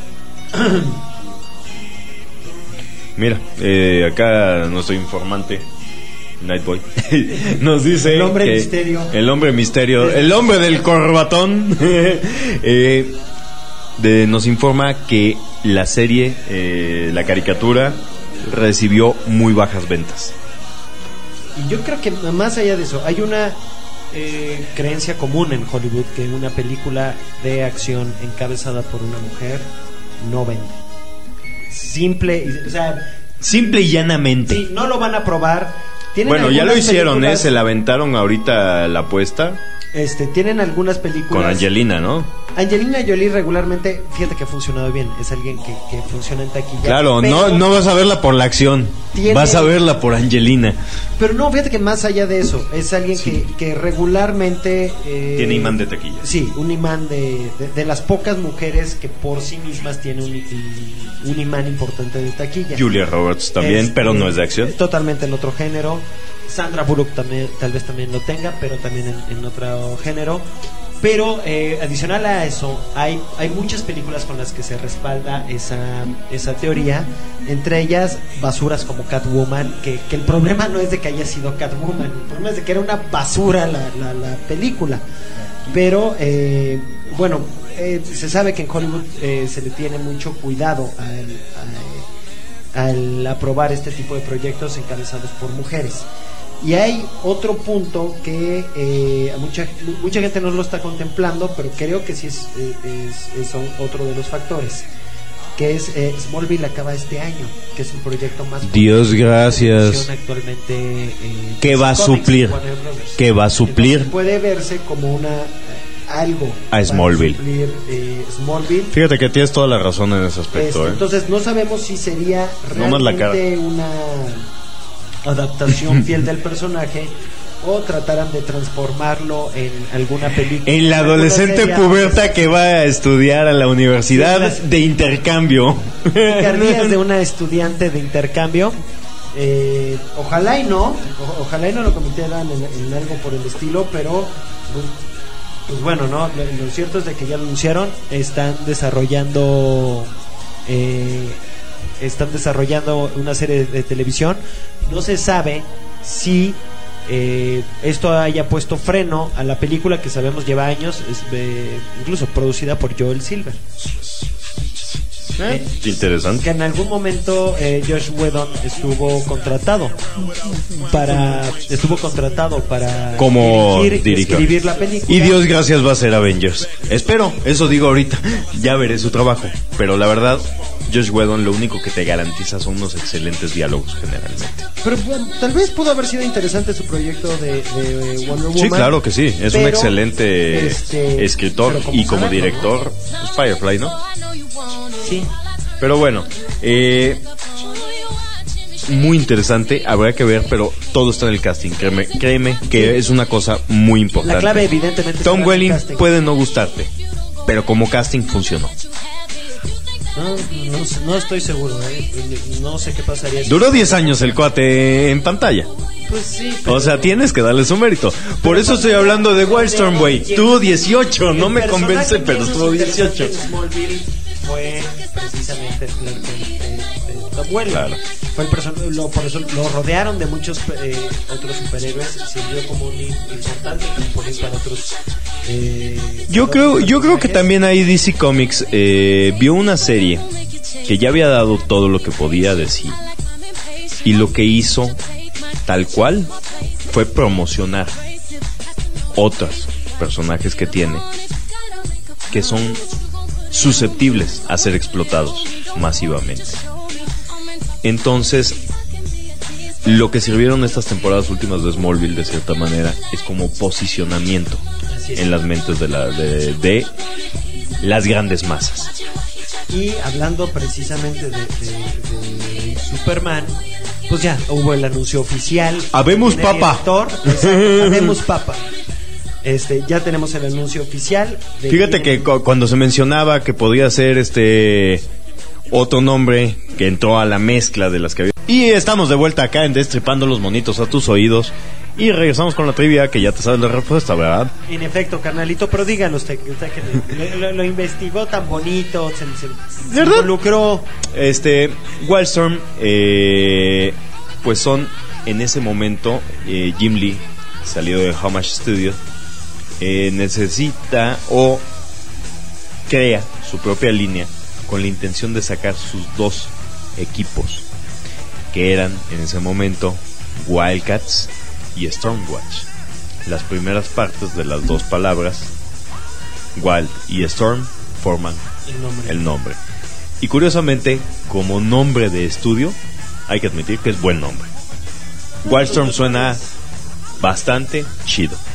Mira, eh, acá nuestro informante Nightboy nos dice el hombre que misterio el hombre misterio el hombre del corbatón eh, de, nos informa que la serie eh, la caricatura recibió muy bajas ventas. Y yo creo que más allá de eso hay una eh, creencia común en Hollywood que una película de acción encabezada por una mujer no vende. Simple, o sea, simple y llanamente. Sí, no lo van a probar. Bueno, ya lo hicieron, ¿eh? Se la aventaron ahorita la apuesta. Este, tienen algunas películas. Con Angelina, ¿no? Angelina Jolie regularmente, fíjate que ha funcionado bien. Es alguien que, que funciona en taquilla. Claro, no, no vas a verla por la acción. Tiene- Vas a verla por Angelina. Pero no, fíjate que más allá de eso, es alguien que, que regularmente... eh, Tiene imán de taquilla. Sí, un imán de, de, de las pocas mujeres que por sí mismas tienen un, un imán importante de taquilla. Julia Roberts también, Este, pero no es de acción. Totalmente en otro género. Sandra Bullock también, tal vez también lo tenga, pero también en, en otro género. Pero eh, adicional a eso, hay, hay muchas películas con las que se respalda esa, esa teoría. Entre ellas, basuras como Catwoman, que, que el problema no es de que haya sido Catwoman, el problema es de que era una basura la, la, la película. Pero, eh, bueno, eh, se sabe que en Hollywood eh, se le tiene mucho cuidado al, a- al aprobar este tipo de proyectos encabezados por mujeres. Y hay otro punto que eh, a mucha mucha gente no lo está contemplando, pero creo que sí es, eh, es, es un- otro de los factores, que es eh, Smallville acaba este año, que es el proyecto más Dios fuerte que gracias. funciona actualmente. eh, ¿Qué va a Comics, suplir? Warner Brothers. ¿Qué va a suplir? Entonces, puede verse como una eh, algo A para Smallville. suplir, eh, Smallville. Fíjate que tienes toda la razón en ese aspecto, Este, ¿eh? Entonces no sabemos si sería Nomás la cara. realmente una adaptación fiel del personaje o trataran de transformarlo en alguna película. En la alguna adolescente serie, puberta que va a estudiar a la universidad Sí, las- de intercambio. picardías de una estudiante de intercambio. Eh, ojalá y no, o- ojalá y no lo convirtieran en, en algo por el estilo, pero pues, pues bueno, no. Lo, lo cierto es de que ya lo anunciaron, están desarrollando, eh, están desarrollando una serie de, de televisión. No se sabe si eh, esto haya puesto freno a la película que sabemos lleva años, es, eh, incluso producida por Joel Silver. Eh, Interesante. que en algún momento eh, Josh Whedon estuvo contratado para estuvo contratado para Como dirigir y director. escribir la película. Y Dios gracias va a ser Avengers. Espero, eso digo ahorita. Ya veré su trabajo. Pero la verdad, Josh Whedon lo único que te garantiza son unos excelentes diálogos generalmente. Pero bueno, tal vez pudo haber sido interesante su proyecto de, de Wonder Woman. Sí, claro que sí. Es un pero, excelente este, escritor pero como y como sabemos, director, pues Firefly, ¿no? ¿no? Sí. Pero bueno, eh, muy interesante, habrá que ver, pero todo está en el casting, créeme, créeme que es una cosa muy importante. La clave evidentemente Tom estará en el Welling casting. puede no gustarte, pero como casting funcionó. No, no, sé- no estoy seguro, ¿eh? No sé qué pasaría si- Duró diez años el cuate en pantalla. Pues sí, O pero- sea, tienes que darle su mérito. Por eso estoy hablando de Wildstorm, güey. Tuvo dieciocho, no El me personaje convence, pero menos tuvo interesante dieciocho. en Smallville fue precisamente el de, de- de Tom Welling. Claro. Fue el person- lo, por eso lo rodearon de muchos eh, otros superhéroes, sirvió como un importante trampolín para otros. eh, Yo para creo, otros yo creo que personajes. también ahí D C Comics eh, vio una serie que ya había dado todo lo que podía decir y lo que hizo tal cual fue promocionar otros personajes que tiene que son susceptibles a ser explotados masivamente. Entonces, lo que sirvieron estas temporadas últimas de Smallville de cierta manera es como posicionamiento Así es. en las mentes de, la, de, de las grandes masas. Y hablando precisamente de, de- de Superman, pues ya hubo el anuncio oficial. Habemos Tiene papa. director, exacto, habemos papa. Este, ya tenemos el anuncio oficial. de Fíjate quién- que cu- cuando se mencionaba que podía ser este otro nombre que entró a la mezcla de las que había. Y estamos de vuelta acá en Destripando los Monitos a tus oídos. Y regresamos con la trivia, que ya te sabes la respuesta, ¿verdad? En efecto, carnalito, pero díganos usted, usted que lo, lo- lo investigó tan bonito, se, se- se ¿Verdad? involucró. Este, Wildstorm, eh, pues son en ese momento, eh, Jim Lee, salido de Homage Studios, eh, necesita o crea su propia línea con la intención de sacar sus dos equipos, que eran en ese momento Wildcats y Stormwatch. Las primeras partes de las dos palabras, Wild y Storm, forman El nombre. el nombre. Y curiosamente, como nombre de estudio, hay que admitir que es buen nombre. Wildstorm suena bastante chido.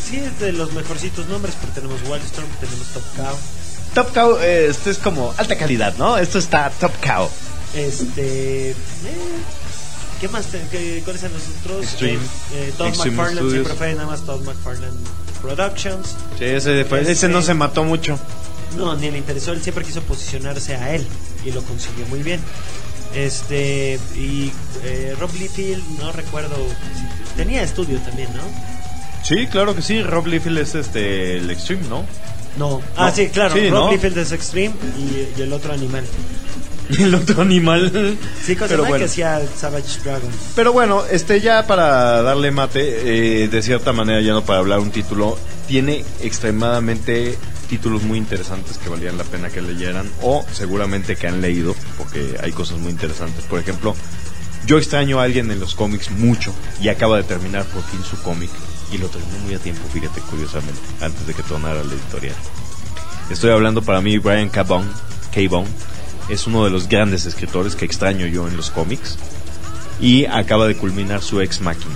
sí es de los mejorcitos nombres, porque tenemos Wildstorm, tenemos Top Cow. Top Cow, eh, esto es como alta calidad, ¿no? Esto está Top Cow. Este... Eh, ¿Qué más? Te, qué, ¿Cuáles son los otros? Extreme. Eh, Todd Extreme McFarlane, Studios. siempre fue nada más Todd McFarlane Productions. Sí, ese, fue- ese Este- no se mató mucho. No, ni le interesó, él siempre quiso posicionarse a él y lo consiguió muy bien. Este, y eh, Rob Liefeld, no recuerdo, si- tenía estudio también, ¿no? Sí, claro que sí. Rob Liefeld es este el Extreme, ¿no? No. Ah, No. sí, claro, Sí, Rob ¿no? Liefeld es Extreme y, y el otro Animal. Y el otro animal. Sí, cosa Pero más bueno. que hacía Savage Dragon. Pero bueno, este ya para darle mate, eh, de cierta manera, ya no para hablar un título, tiene extremadamente títulos muy interesantes que valían la pena que leyeran o seguramente que han leído, porque hay cosas muy interesantes. Por ejemplo, yo extraño a alguien en los cómics mucho y acaba de terminar por fin su cómic y lo terminó muy a tiempo, fíjate, curiosamente, antes de que tornara la editorial. Estoy hablando para mí Brian K. Vaughan, K. Vaughan. Es uno de los grandes escritores que extraño yo en los cómics y acaba de culminar su Ex Machina.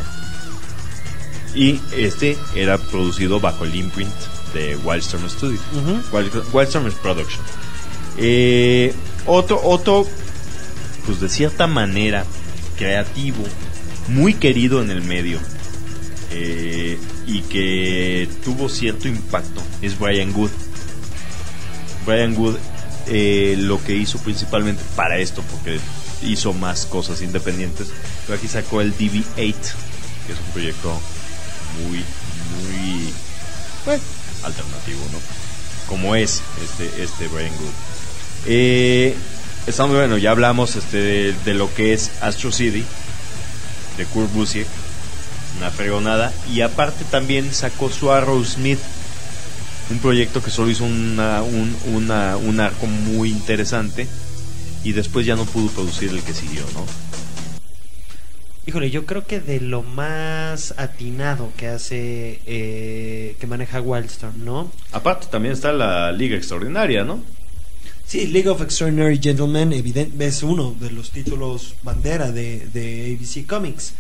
Y este era producido bajo el imprint de Wildstorm Studios, Ujú. Wild- Wildstorm Production. Eh, otro, otro, pues de cierta manera creativo, muy querido en el medio eh, y que tuvo cierto impacto es Brian Wood. Brian Wood eh, lo que hizo principalmente para esto, porque hizo más cosas independientes, pero aquí sacó el D B ocho, que es un proyecto muy, muy pues, alternativo, ¿no? Como es este, este Brian Wood. Eh, está muy bueno, ya hablamos este, de, de lo que es Astro City, de Kurt Busiek, una fregonada, y aparte también sacó su Arrowsmith, un proyecto que solo hizo una, un, una, un arco muy interesante y después ya no pudo producir el que siguió, ¿no? Híjole, yo creo que de lo más atinado que hace, eh, que maneja Wildstorm, ¿no? Aparte también está la Liga Extraordinaria, ¿no? Sí, League of Extraordinary Gentlemen evidente, es uno de los títulos bandera de, de A B C Comics.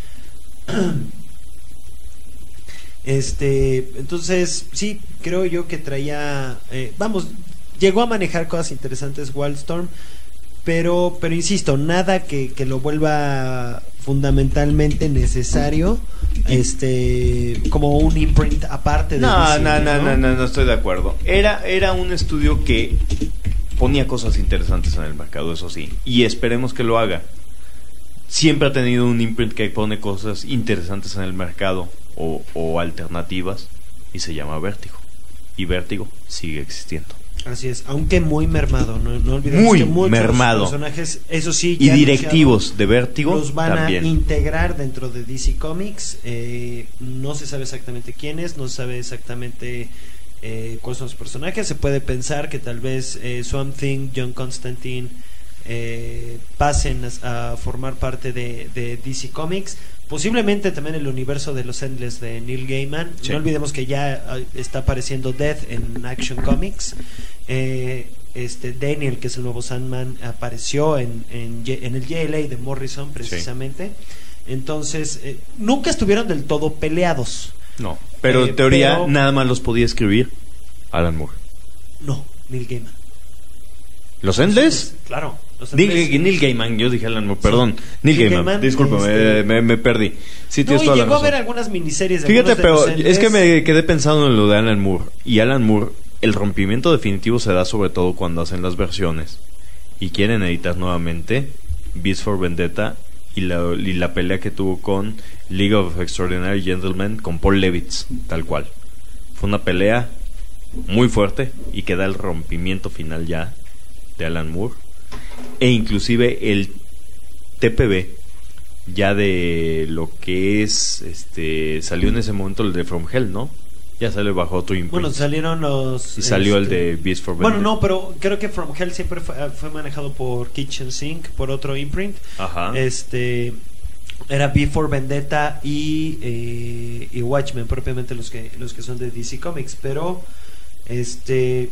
Este, entonces, sí, creo yo que traía, eh, vamos, llegó a manejar cosas interesantes Wildstorm, pero, pero insisto, nada que, que lo vuelva fundamentalmente necesario, este, como un imprint aparte de No, D C, no, no, no, no, no estoy de acuerdo. Era, era un estudio que ponía cosas interesantes en el mercado, eso sí, y esperemos que lo haga. Siempre ha tenido un imprint que pone cosas interesantes en el mercado o, o alternativas y se llama Vértigo. Y Vértigo sigue existiendo. Así es, aunque muy mermado, no, no olvidemos Muy que muchos mermado. personajes, eso sí, Y ya directivos de Vértigo los van también. a integrar dentro de D C Comics. Eh, no se sabe exactamente quiénes, no se sabe exactamente eh, cuáles son los personajes. Se puede pensar que tal vez eh, Swamp Thing, John Constantine eh, pasen a, a formar parte de, de D C Comics. Posiblemente también el universo de los Endless de Neil Gaiman. Sí. No olvidemos que ya uh, está apareciendo Death en Action Comics. Eh, este Daniel, que es el nuevo Sandman, apareció en, en, en el J L A de Morrison precisamente. Entonces, eh, nunca estuvieron del todo peleados. No, pero Eh, en teoría pero- nada más los podía escribir Alan Moore. No, Neil Gaiman. ¿Los Endless? Claro. Los Neil, Endless- Neil Gaiman, yo dije Alan Moore, perdón. Neil, Neil Gaiman, Gaiman, discúlpame, este- eh, me, me perdí. Sí, No, tienes y toda la llegó a ver razón. algunas miniseries de Fíjate, algunos de pero los es que Endless. me quedé pensando en lo de Alan Moore. Y Alan Moore, el rompimiento definitivo se da sobre todo cuando hacen las versiones y quieren editar nuevamente Beast for Vendetta y la, y la pelea que tuvo con League of Extraordinary Gentlemen con Paul Levitz, tal cual. Fue una pelea muy fuerte y que da el rompimiento final ya de Alan Moore. E inclusive el T P B ya de lo que es este salió en ese momento el de From Hell, ¿no? Ya salió bajo otro imprint. Bueno, salieron los... y salió el este, de Beast for Vendetta. Bueno, no, pero creo que From Hell siempre fue, fue manejado por Kitchen Sink, por otro imprint. Ajá. Este era Before Vendetta y, eh, y Watchmen, propiamente los que los que son de D C Comics, pero este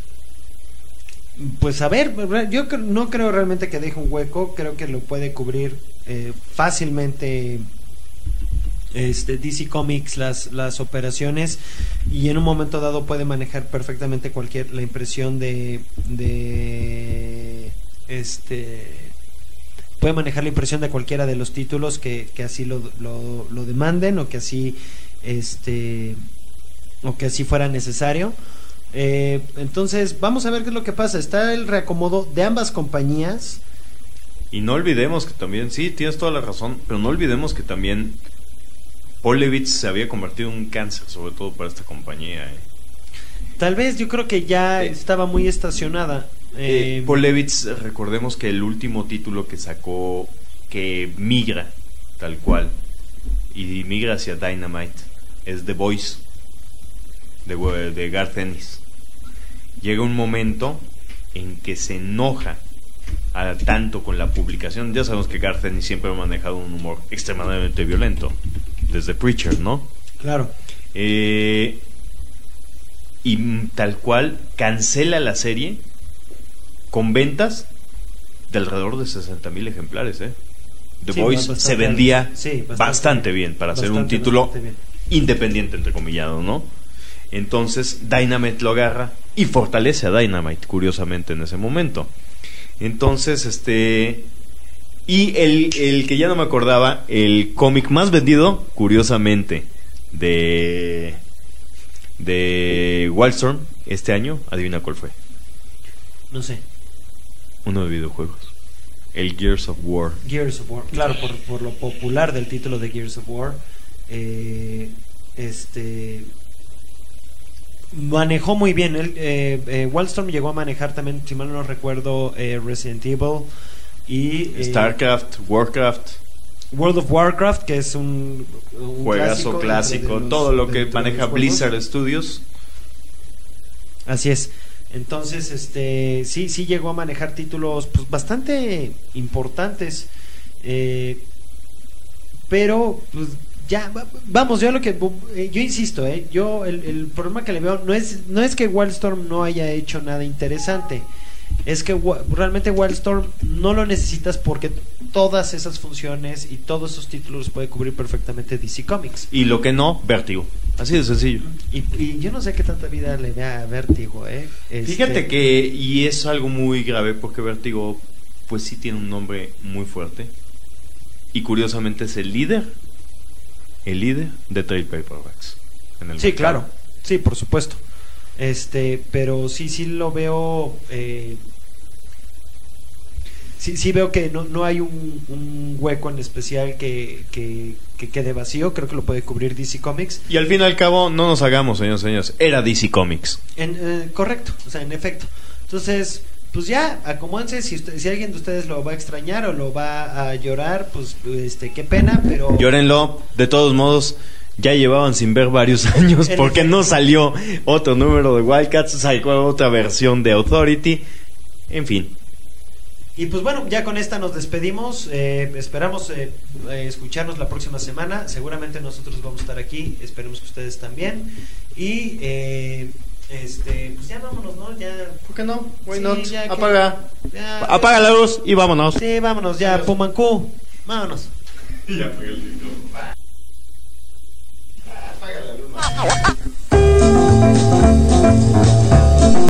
pues a ver, yo cre- no creo realmente que deje un hueco, creo que lo puede cubrir eh, fácilmente este D C Comics las las operaciones, y en un momento dado puede manejar perfectamente cualquier la impresión de de este puede manejar la impresión de cualquiera de los títulos que, que así lo, lo, lo demanden, o que así este o que así fuera necesario. Eh, entonces vamos a ver qué es lo que pasa. Está el reacomodo de ambas compañías. Y no olvidemos que también, sí, tienes toda la razón, pero no olvidemos que también Paul Levitz se había convertido en un cáncer, sobre todo para esta compañía. Eh. Tal vez, yo creo que ya eh, estaba muy estacionada. Eh, Eh, Paul Levitz, recordemos que el último título que sacó, que migra tal cual, y migra hacia Dynamite, es The Voice, de, de Garth Ennis. Llega un momento en que se enoja a tanto con la publicación. Ya sabemos que Garth Ennis siempre ha manejado un humor extremadamente violento, desde Preacher, ¿no? Claro. Eh, y tal cual cancela la serie con ventas de alrededor de sesenta mil ejemplares, ¿eh? The Sí, Voice bastante, se vendía sí, bastante, bastante bien para hacer un bastante, título bastante bien. independiente, entrecomillado, ¿no? Entonces Dynamite lo agarra y fortalece a Dynamite, curiosamente, en ese momento. Entonces, este... Y el, el que ya no me acordaba, el cómic más vendido, curiosamente, de... de Wildstorm este año, adivina cuál fue. No sé. Uno de videojuegos. El Gears of War. Gears of War. Claro, por, por lo popular del título de Gears of War. Eh, este... manejó muy bien. Él, eh, eh, Wildstorm llegó a manejar también, si mal no recuerdo, eh, Resident Evil y eh, StarCraft, Warcraft, World of Warcraft, que es un, un juegazo clásico, de los, todo lo que de, de maneja Blizzard Studios. Así es. Entonces, este, sí, sí llegó a manejar títulos pues, bastante importantes, eh, pero pues, ya vamos, yo lo que eh, yo insisto, eh, yo el, el problema que le veo no es no es que Wildstorm no haya hecho nada interesante, es que realmente Wildstorm no lo necesitas porque todas esas funciones y todos esos títulos puede cubrir perfectamente D C Comics. Y lo que no, Vértigo. Así de sencillo. Y, y yo no sé qué tanta vida le da a Vértigo, eh. Este... Fíjate que, y es algo muy grave porque Vértigo, pues sí tiene un nombre muy fuerte. Y curiosamente es el líder, el líder de trade paperbacks. En el sí, mercado. claro. Sí, por supuesto. Este, pero sí, sí lo veo. Eh, sí, sí veo que no, no hay un, un hueco en especial que, que, que quede vacío. Creo que lo puede cubrir D C Comics. Y al fin y al cabo, no nos hagamos, señores y señores, era D C Comics. En, eh, correcto, o sea, en efecto. Entonces, pues ya, acomódense. Si, usted, si alguien de ustedes lo va a extrañar o lo va a llorar, pues, este, qué pena, pero. Llórenlo, de todos modos. Ya llevaban sin ver varios años porque no salió otro número de Wildcats, salió otra versión de Authority, en fin. Y pues bueno, ya con esta nos despedimos. Eh, esperamos eh, eh, escucharnos la próxima semana. Seguramente nosotros vamos a estar aquí. Esperemos que ustedes también. Y eh, este, pues ya vámonos, ¿no? Ya. ¿Por qué no? Why Sí, not? ya que- Apaga. ya- Apaga la luz y vámonos. Sí, vámonos ya, Pumancú. Vámonos. Ya apagué el micrófono. Apaga la luz.